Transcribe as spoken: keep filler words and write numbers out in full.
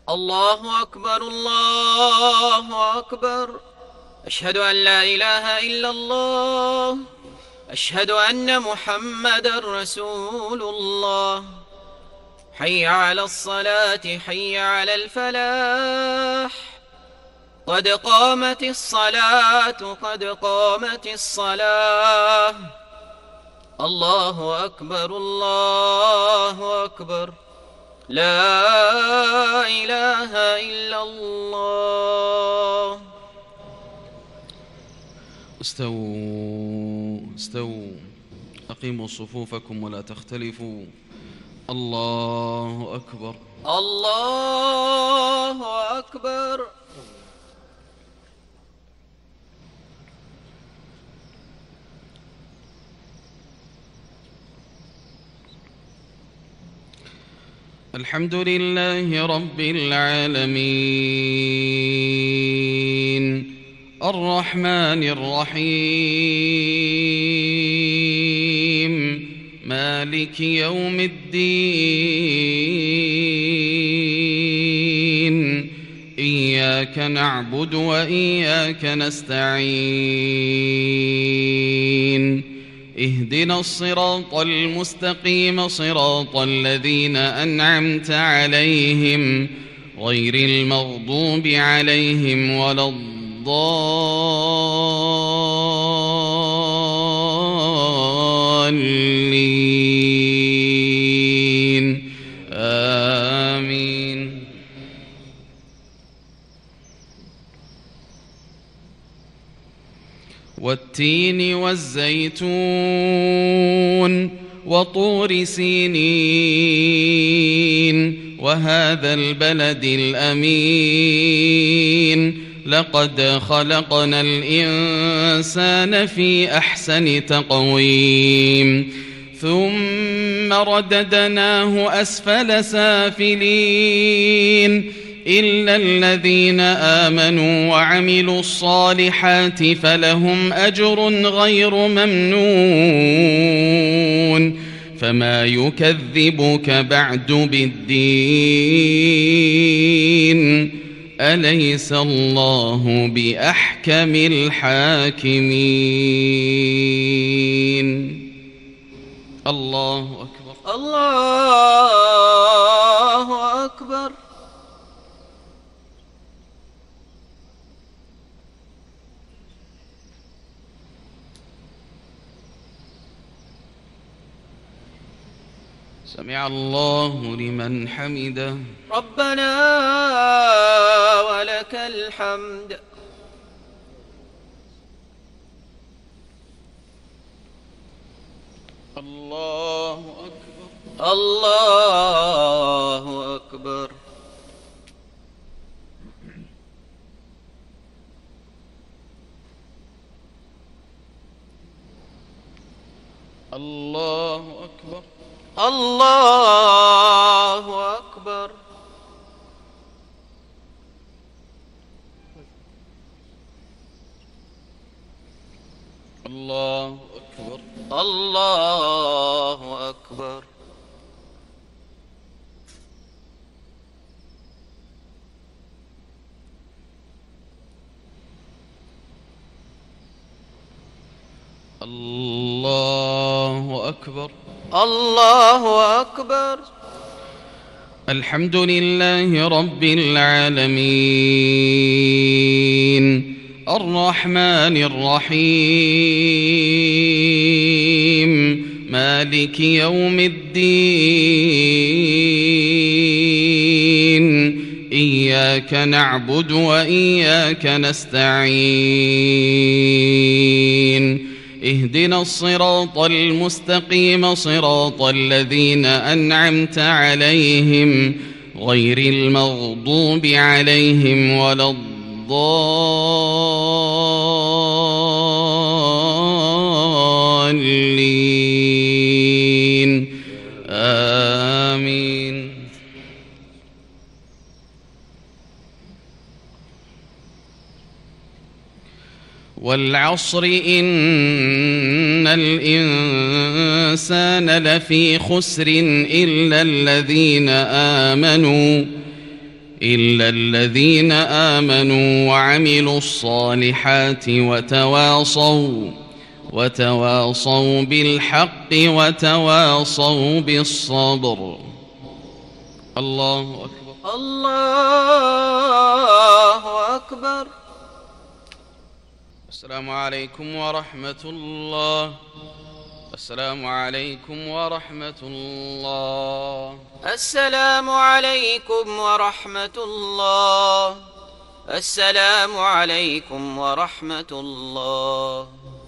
الله أكبر الله أكبر. أشهد أن لا إله إلا الله. أشهد أن محمدًا رسول الله. حي على الصلاة حي على الفلاح. قد قامت الصلاة قد قامت الصلاة. الله أكبر الله أكبر. لا إله إلا الله. استووا استووا أقيموا صفوفكم ولا تختلفوا. الله أكبر الله أكبر. الحمد لله رب العالمين الرحمن الرحيم مالك يوم الدين إياك نعبد وإياك نستعين اهدنا الصراط المستقيم صراط الذين أنعمت عليهم غير المغضوب عليهم ولا الضالين آمين. والتين والزيتون وطور سينين وهذا البلد الأمين لقد خلقنا الإنسان في أحسن تقويم ثم رددناه أسفل سافلين إلا الذين آمنوا وعملوا الصالحات فلهم أجر غير ممنون فما يكذبك بعد بالدين أليس الله بأحكم الحاكمين. الله أكبر الله أكبر. سمع الله لمن حمده. ربنا ولك الحمد. الله أكبر الله أكبر. الله أكبر الله أكبر. الله أكبر الله أكبر. الله أكبر الله أكبر. الحمد لله رب العالمين الرحمن الرحيم مالك يوم الدين إياك نعبد وإياك نستعين اهدنا الصراط المستقيم صراط الذين أنعمت عليهم غير المغضوب عليهم ولا الضالين آمين. والعصر إن الإنسان لفي خسر إلا الذين آمنوا إلا الذين آمنوا وعملوا الصالحات وتواصوا وتواصوا بالحق وتواصوا بالصبر. الله أكبر. الله أكبر. السلام عليكم ورحمة الله. السلام عليكم ورحمة الله. السلام عليكم ورحمة الله. السلام عليكم ورحمة الله.